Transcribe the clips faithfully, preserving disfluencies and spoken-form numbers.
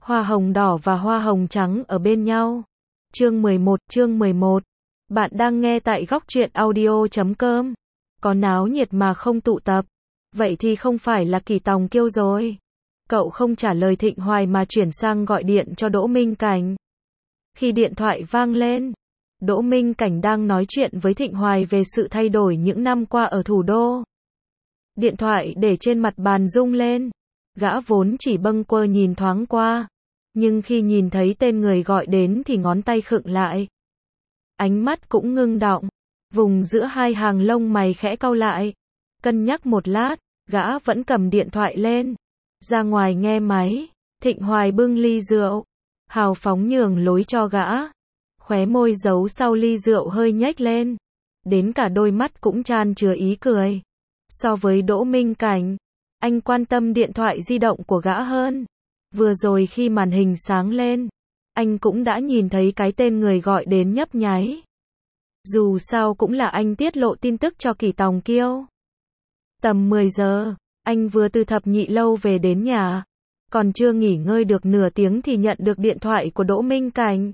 Hoa hồng đỏ và hoa hồng trắng ở bên nhau. Chương mười một, chương mười một. Bạn đang nghe tại góc truyện audio chấm com. Có náo nhiệt mà không tụ tập. Vậy thì không phải là Kỳ Tòng Kiêu rồi. Cậu không trả lời Thịnh Hoài mà chuyển sang gọi điện cho Đỗ Minh Cảnh. Khi điện thoại vang lên, Đỗ Minh Cảnh đang nói chuyện với Thịnh Hoài về sự thay đổi những năm qua ở thủ đô. Điện thoại để trên mặt bàn rung lên. Gã vốn chỉ bâng quơ nhìn thoáng qua. Nhưng khi nhìn thấy tên người gọi đến thì ngón tay khựng lại. Ánh mắt cũng ngưng đọng. Vùng giữa hai hàng lông mày khẽ cau lại. Cân nhắc một lát, gã vẫn cầm điện thoại lên. Ra ngoài nghe máy. Thịnh Hoài bưng ly rượu. Hào phóng nhường lối cho gã. Khóe môi giấu sau ly rượu hơi nhếch lên. Đến cả đôi mắt cũng chan chứa ý cười. So với Đỗ Minh Cảnh, anh quan tâm điện thoại di động của gã hơn. Vừa rồi khi màn hình sáng lên, anh cũng đã nhìn thấy cái tên người gọi đến nhấp nháy. Dù sao cũng là anh tiết lộ tin tức cho Kỳ Tòng Kiêu. Tầm mười giờ, anh vừa từ thập nhị lâu về đến nhà. Còn chưa nghỉ ngơi được nửa tiếng thì nhận được điện thoại của Đỗ Minh Cảnh.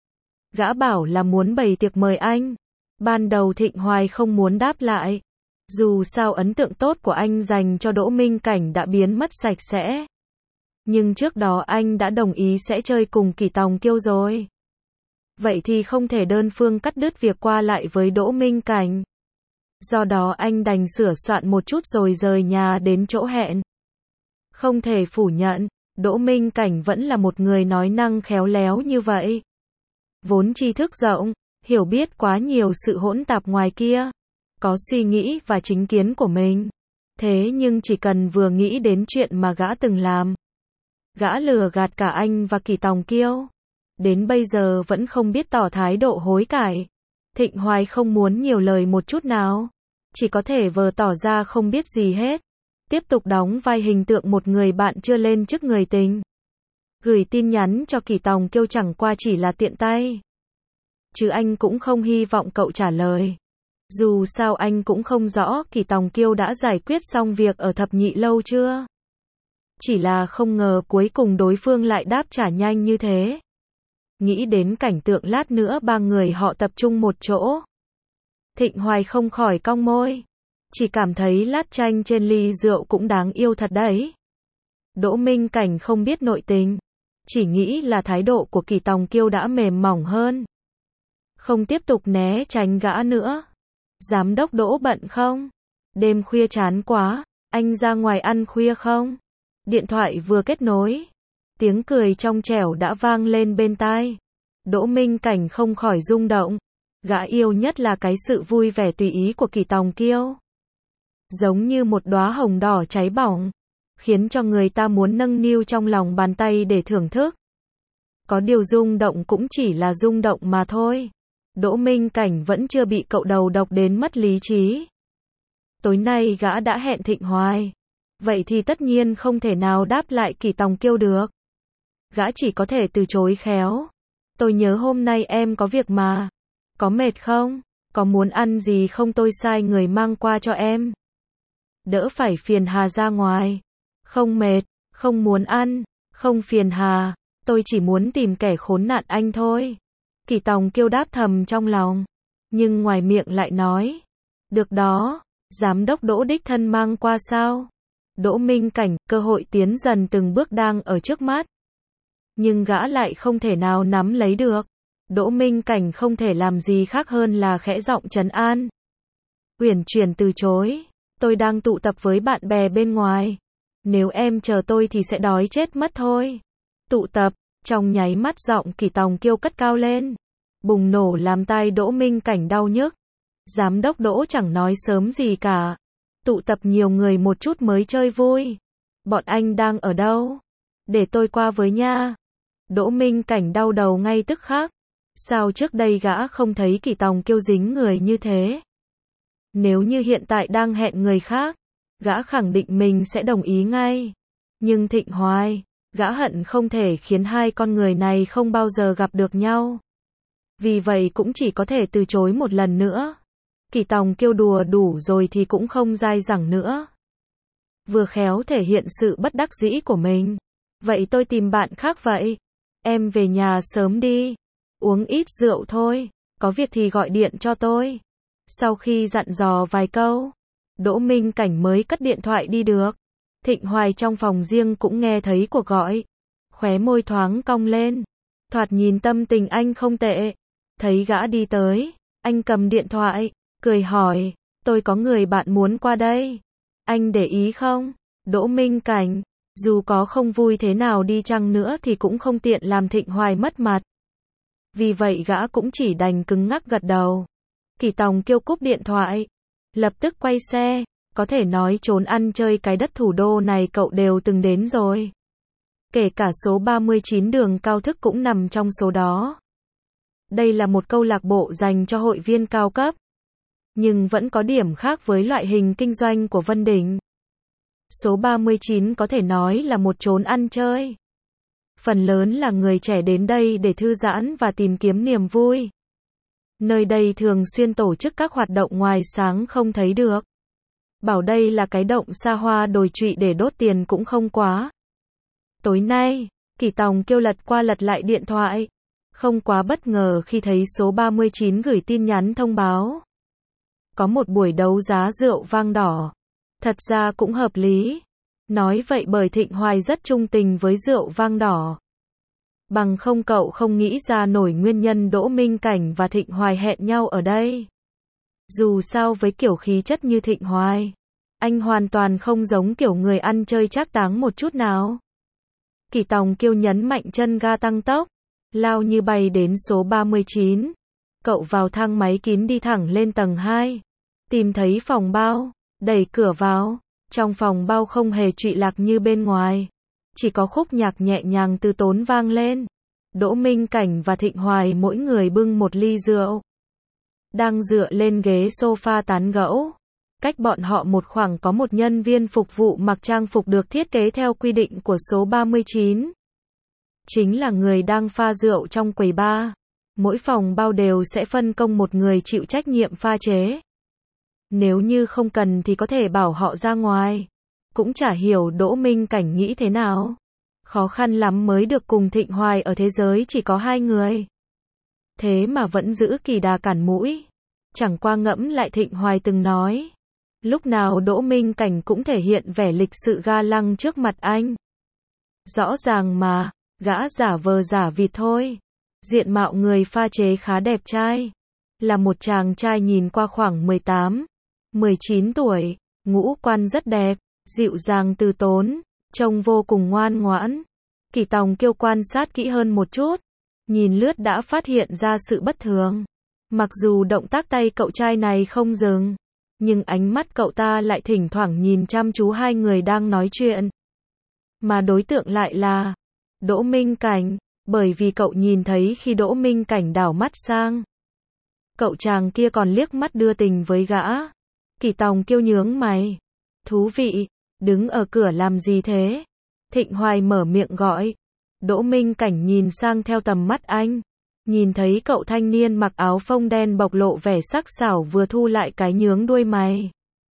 Gã bảo là muốn bày tiệc mời anh. Ban đầu Thịnh Hoài không muốn đáp lại. Dù sao ấn tượng tốt của anh dành cho Đỗ Minh Cảnh đã biến mất sạch sẽ. Nhưng trước đó anh đã đồng ý sẽ chơi cùng Kỳ Tòng Kiêu rồi. Vậy thì không thể đơn phương cắt đứt việc qua lại với Đỗ Minh Cảnh. Do đó anh đành sửa soạn một chút rồi rời nhà đến chỗ hẹn. Không thể phủ nhận, Đỗ Minh Cảnh vẫn là một người nói năng khéo léo như vậy. Vốn tri thức rộng, hiểu biết quá nhiều sự hỗn tạp ngoài kia. Có suy nghĩ và chính kiến của mình. Thế nhưng chỉ cần vừa nghĩ đến chuyện mà gã từng làm. Gã lừa gạt cả anh và Kỳ Tòng Kiêu. Đến bây giờ vẫn không biết tỏ thái độ hối cải. Thịnh Hoài không muốn nhiều lời một chút nào. Chỉ có thể vờ tỏ ra không biết gì hết. Tiếp tục đóng vai hình tượng một người bạn chưa lên chức người tình. Gửi tin nhắn cho Kỳ Tòng Kiêu chẳng qua chỉ là tiện tay. Chứ anh cũng không hy vọng cậu trả lời. Dù sao anh cũng không rõ Kỳ Tòng Kiêu đã giải quyết xong việc ở thập nhị lâu chưa. Chỉ là không ngờ cuối cùng đối phương lại đáp trả nhanh như thế. Nghĩ đến cảnh tượng lát nữa ba người họ tập trung một chỗ. Thịnh Hoài không khỏi cong môi. Chỉ cảm thấy lát chanh trên ly rượu cũng đáng yêu thật đấy. Đỗ Minh Cảnh không biết nội tình. Chỉ nghĩ là thái độ của Kỳ Tòng Kiêu đã mềm mỏng hơn. Không tiếp tục né tránh gã nữa. Giám đốc Đỗ bận không? Đêm khuya chán quá, anh ra ngoài ăn khuya không? Điện thoại vừa kết nối. Tiếng cười trong trẻo đã vang lên bên tai. Đỗ Minh Cảnh không khỏi rung động. Gã yêu nhất là cái sự vui vẻ tùy ý của Kỳ Tòng Kiêu. Giống như một đóa hồng đỏ cháy bỏng. Khiến cho người ta muốn nâng niu trong lòng bàn tay để thưởng thức. Có điều rung động cũng chỉ là rung động mà thôi. Đỗ Minh Cảnh vẫn chưa bị cậu đầu độc đến mất lý trí. Tối nay gã đã hẹn Thịnh Hoài. Vậy thì tất nhiên không thể nào đáp lại Kỳ Tòng Kiêu được. Gã chỉ có thể từ chối khéo. Tôi nhớ hôm nay em có việc mà. Có mệt không? Có muốn ăn gì không tôi sai người mang qua cho em. Đỡ phải phiền hà ra ngoài. Không mệt, không muốn ăn, không phiền hà. Tôi chỉ muốn tìm kẻ khốn nạn anh thôi. Kỳ Tòng Kiêu đáp thầm trong lòng. Nhưng ngoài miệng lại nói. Được đó, giám đốc Đỗ đích thân mang qua sao? Đỗ Minh Cảnh, cơ hội tiến dần từng bước đang ở trước mắt. Nhưng gã lại không thể nào nắm lấy được. Đỗ Minh Cảnh không thể làm gì khác hơn là khẽ giọng trấn an. Uyển chuyển từ chối. Tôi đang tụ tập với bạn bè bên ngoài. Nếu em chờ tôi thì sẽ đói chết mất thôi. Tụ tập. Trong nháy mắt giọng Kỳ Tòng Kiêu cất cao lên. Bùng nổ làm tai Đỗ Minh Cảnh đau nhức. Giám đốc Đỗ chẳng nói sớm gì cả. Tụ tập nhiều người một chút mới chơi vui. Bọn anh đang ở đâu? Để tôi qua với nha. Đỗ Minh Cảnh đau đầu ngay tức khắc. Sao trước đây gã không thấy Kỳ Tòng Kiêu dính người như thế? Nếu như hiện tại đang hẹn người khác, gã khẳng định mình sẽ đồng ý ngay. Nhưng Thịnh Hoài, gã hận không thể khiến hai con người này không bao giờ gặp được nhau. Vì vậy cũng chỉ có thể từ chối một lần nữa. Kỳ Tòng Kiêu đùa đủ rồi thì cũng không dai dẳng nữa. Vừa khéo thể hiện sự bất đắc dĩ của mình, Vậy tôi tìm bạn khác vậy. Em về nhà sớm đi. Uống ít rượu thôi. Có việc thì gọi điện cho tôi. Sau khi dặn dò vài câu, Đỗ Minh Cảnh mới cất điện thoại đi được. Thịnh Hoài trong phòng riêng cũng nghe thấy cuộc gọi. Khóe môi thoáng cong lên. Thoạt nhìn tâm tình anh không tệ. Thấy gã đi tới, anh cầm điện thoại, cười hỏi, tôi có người bạn muốn qua đây. Anh để ý không? Đỗ Minh Cảnh, dù có không vui thế nào đi chăng nữa thì cũng không tiện làm Thịnh Hoài mất mặt. Vì vậy gã cũng chỉ đành cứng ngắc gật đầu. Kỳ Tòng Kiêu cúp điện thoại, lập tức quay xe, có thể nói trốn ăn chơi cái đất thủ đô này cậu đều từng đến rồi. Kể cả số ba mươi chín đường cao thức cũng nằm trong số đó. Đây là một câu lạc bộ dành cho hội viên cao cấp. Nhưng vẫn có điểm khác với loại hình kinh doanh của Vân Đình. Số ba mươi chín có thể nói là một chốn ăn chơi. Phần lớn là người trẻ đến đây để thư giãn và tìm kiếm niềm vui. Nơi đây thường xuyên tổ chức các hoạt động ngoài sáng không thấy được. Bảo đây là cái động xa hoa đồi trụy để đốt tiền cũng không quá. Tối nay, Kỳ Tòng Kiêu lật qua lật lại điện thoại. Không quá bất ngờ khi thấy số ba mươi chín gửi tin nhắn thông báo. Có một buổi đấu giá rượu vang đỏ. Thật ra cũng hợp lý. Nói vậy bởi Thịnh Hoài rất trung tình với rượu vang đỏ. Bằng không cậu không nghĩ ra nổi nguyên nhân Đỗ Minh Cảnh và Thịnh Hoài hẹn nhau ở đây. Dù sao với kiểu khí chất như Thịnh Hoài, anh hoàn toàn không giống kiểu người ăn chơi trác táng một chút nào. Kỳ Tòng Kiêu nhấn mạnh chân ga tăng tốc, lao như bay đến số ba mươi chín. Cậu vào thang máy kín đi thẳng lên tầng hai. Tìm thấy phòng bao, đẩy cửa vào. Trong phòng bao không hề trụy lạc như bên ngoài. Chỉ có khúc nhạc nhẹ nhàng từ tốn vang lên. Đỗ Minh Cảnh và Thịnh Hoài mỗi người bưng một ly rượu. Đang dựa lên ghế sofa tán gẫu. Cách bọn họ một khoảng có một nhân viên phục vụ mặc trang phục được thiết kế theo quy định của số ba mươi chín. Chính là người đang pha rượu trong quầy bar. Mỗi phòng bao đều sẽ phân công một người chịu trách nhiệm pha chế. Nếu như không cần thì có thể bảo họ ra ngoài. Cũng chả hiểu Đỗ Minh Cảnh nghĩ thế nào. Khó khăn lắm mới được cùng Thịnh Hoài ở thế giới chỉ có hai người. Thế mà vẫn giữ kỳ đà cản mũi. Chẳng qua ngẫm lại Thịnh Hoài từng nói. Lúc nào Đỗ Minh Cảnh cũng thể hiện vẻ lịch sự ga lăng trước mặt anh. Rõ ràng mà, gã giả vờ giả vịt thôi. Diện mạo người pha chế khá đẹp trai. Là một chàng trai nhìn qua khoảng mười tám, mười chín tuổi, ngũ quan rất đẹp, dịu dàng từ tốn, trông vô cùng ngoan ngoãn. Kỳ Tòng Kiêu quan sát kỹ hơn một chút, nhìn lướt đã phát hiện ra sự bất thường. Mặc dù động tác tay cậu trai này không dừng, nhưng ánh mắt cậu ta lại thỉnh thoảng nhìn chăm chú hai người đang nói chuyện. Mà đối tượng lại là Đỗ Minh Cảnh, bởi vì cậu nhìn thấy khi Đỗ Minh Cảnh đảo mắt sang. Cậu chàng kia còn liếc mắt đưa tình với gã. Kỳ Tòng Kiêu nhướng mày. Thú vị, đứng ở cửa làm gì thế? Thịnh Hoài mở miệng gọi. Đỗ Minh Cảnh nhìn sang theo tầm mắt anh. Nhìn thấy cậu thanh niên mặc áo phông đen bộc lộ vẻ sắc sảo vừa thu lại cái nhướng đuôi mày.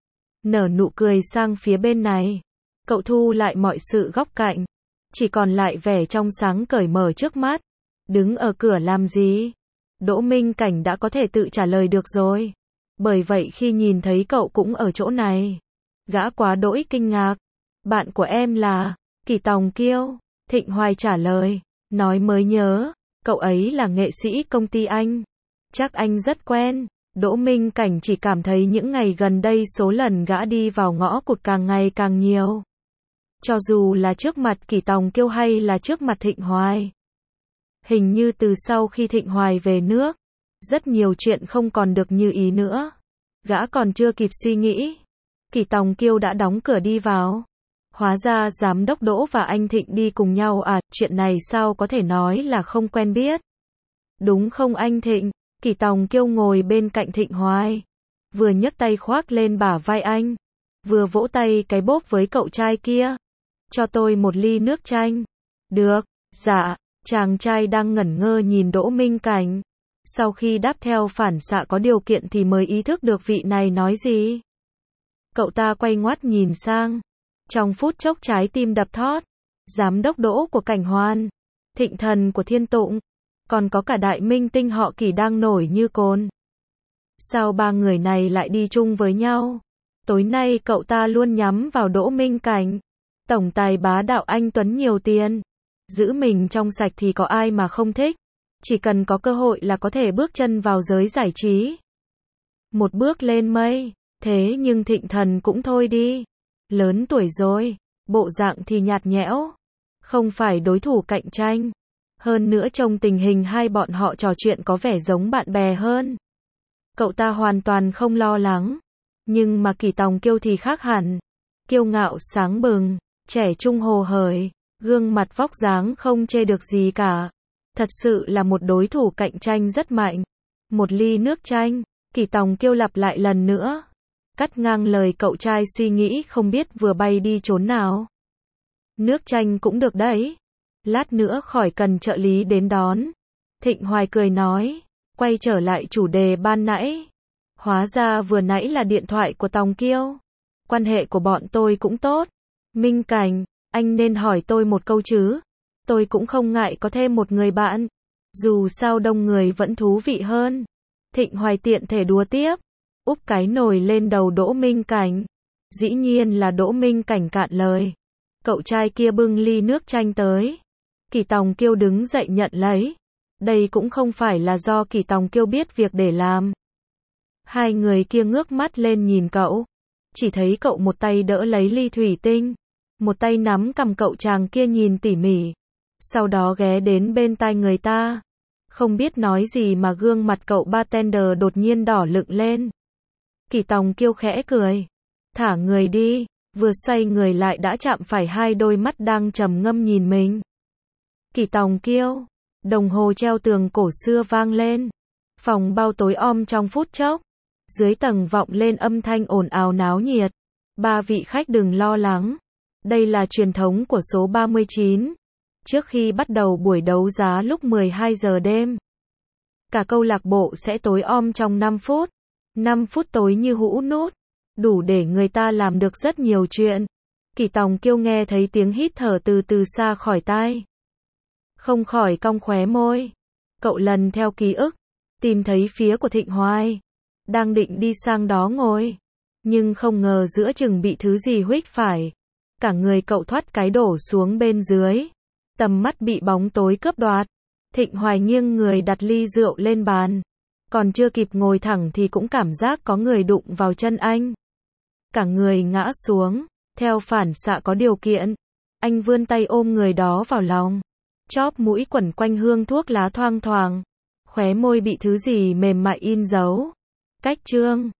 Nở nụ cười sang phía bên này. Cậu thu lại mọi sự góc cạnh. Chỉ còn lại vẻ trong sáng cởi mở trước mắt. Đứng ở cửa làm gì? Đỗ Minh Cảnh đã có thể tự trả lời được rồi. Bởi vậy khi nhìn thấy cậu cũng ở chỗ này, gã quá đỗi kinh ngạc. Bạn của em là Kỳ Tòng Kiêu. Thịnh Hoài trả lời. Nói mới nhớ, cậu ấy là nghệ sĩ công ty anh. Chắc anh rất quen. Đỗ Minh Cảnh chỉ cảm thấy những ngày gần đây số lần gã đi vào ngõ cụt càng ngày càng nhiều. Cho dù là trước mặt Kỳ Tòng Kiêu hay là trước mặt Thịnh Hoài. Hình như từ sau khi Thịnh Hoài về nước, rất nhiều chuyện không còn được như ý nữa. Gã còn chưa kịp suy nghĩ, Kỳ Tòng Kiêu đã đóng cửa đi vào. Hóa ra giám đốc Đỗ và anh Thịnh đi cùng nhau à, chuyện này sao có thể nói là không quen biết. Đúng không anh Thịnh? Kỳ Tòng Kiêu ngồi bên cạnh Thịnh Hoài, vừa nhấc tay khoác lên bả vai anh, vừa vỗ tay cái bốp với cậu trai kia. Cho tôi một ly nước chanh. Được, dạ. Chàng trai đang ngẩn ngơ nhìn Đỗ Minh Cảnh. Sau khi đáp theo phản xạ có điều kiện thì mới ý thức được vị này nói gì. Cậu ta quay ngoắt nhìn sang. Trong phút chốc trái tim đập thót. giám đốc Đỗ của Cảnh Hoan, Thịnh Thần của Thiên Tụng, còn có cả đại minh tinh họ Kỷ đang nổi như cồn. Sao ba người này lại đi chung với nhau? Tối nay cậu ta luôn nhắm vào Đỗ Minh Cảnh. Tổng tài bá đạo anh Tuấn nhiều tiền. Giữ mình trong sạch thì có ai mà không thích. Chỉ cần có cơ hội là có thể bước chân vào giới giải trí. Một bước lên mây. Thế nhưng Thịnh Thần cũng thôi đi. Lớn tuổi rồi. Bộ dạng thì nhạt nhẽo. Không phải đối thủ cạnh tranh. Hơn nữa trong tình hình hai bọn họ trò chuyện có vẻ giống bạn bè hơn. Cậu ta hoàn toàn không lo lắng. Nhưng mà Kỷ Tòng Kiêu thì khác hẳn. Kiêu ngạo sáng bừng, trẻ trung hồ hởi, gương mặt vóc dáng không chê được gì cả. Thật sự là một đối thủ cạnh tranh rất mạnh. Một ly nước chanh, Kỷ Tòng Kiêu lặp lại lần nữa. Cắt ngang lời cậu trai suy nghĩ không biết vừa bay đi chốn nào. Nước chanh cũng được đấy. Lát nữa khỏi cần trợ lý đến đón. Thịnh Hoài cười nói, quay trở lại chủ đề ban nãy. Hóa ra vừa nãy là điện thoại của Tòng Kiêu. Quan hệ của bọn tôi cũng tốt. Minh Cảnh, anh nên hỏi tôi một câu chứ. Tôi cũng không ngại có thêm một người bạn. Dù sao đông người vẫn thú vị hơn. Thịnh Hoài tiện thể đùa tiếp. Úp cái nồi lên đầu Đỗ Minh Cảnh. Dĩ nhiên là Đỗ Minh Cảnh cạn lời. Cậu trai kia bưng ly nước chanh tới. Kỷ Tòng Kiêu đứng dậy nhận lấy. Đây cũng không phải là do Kỷ Tòng Kiêu biết việc để làm. Hai người kia ngước mắt lên nhìn cậu. Chỉ thấy cậu một tay đỡ lấy ly thủy tinh. Một tay nắm cầm cậu chàng kia nhìn tỉ mỉ. Sau đó ghé đến bên tai người ta. Không biết nói gì mà gương mặt cậu bartender đột nhiên đỏ lựng lên. Kỷ Tòng Kiêu khẽ cười. Thả người đi. Vừa xoay người lại đã chạm phải hai đôi mắt đang trầm ngâm nhìn mình. Kỷ Tòng Kiêu. Đồng hồ treo tường cổ xưa vang lên. Phòng bao tối om trong phút chốc. Dưới tầng vọng lên âm thanh ồn ào náo nhiệt. Ba vị khách đừng lo lắng. Đây là truyền thống của số ba mươi chín. Trước khi bắt đầu buổi đấu giá lúc mười hai giờ đêm. Cả câu lạc bộ sẽ tối om trong năm phút. năm phút tối như hũ nút. Đủ để người ta làm được rất nhiều chuyện. Kỷ Tòng Kiêu nghe thấy tiếng hít thở từ từ xa khỏi tai. Không khỏi cong khóe môi. Cậu lần theo ký ức. Tìm thấy phía của Thịnh Hoài. Đang định đi sang đó ngồi. Nhưng không ngờ giữa chừng bị thứ gì huých phải. Cả người cậu thoát cái đổ xuống bên dưới. Tầm mắt bị bóng tối cướp đoạt. Thịnh Hoài nghiêng người đặt ly rượu lên bàn. Còn chưa kịp ngồi thẳng thì cũng cảm giác có người đụng vào chân anh. Cả người ngã xuống. Theo phản xạ có điều kiện. Anh vươn tay ôm người đó vào lòng. Chóp mũi quẩn quanh hương thuốc lá thoang thoảng. Khóe môi bị thứ gì mềm mại in dấu. Cách chương.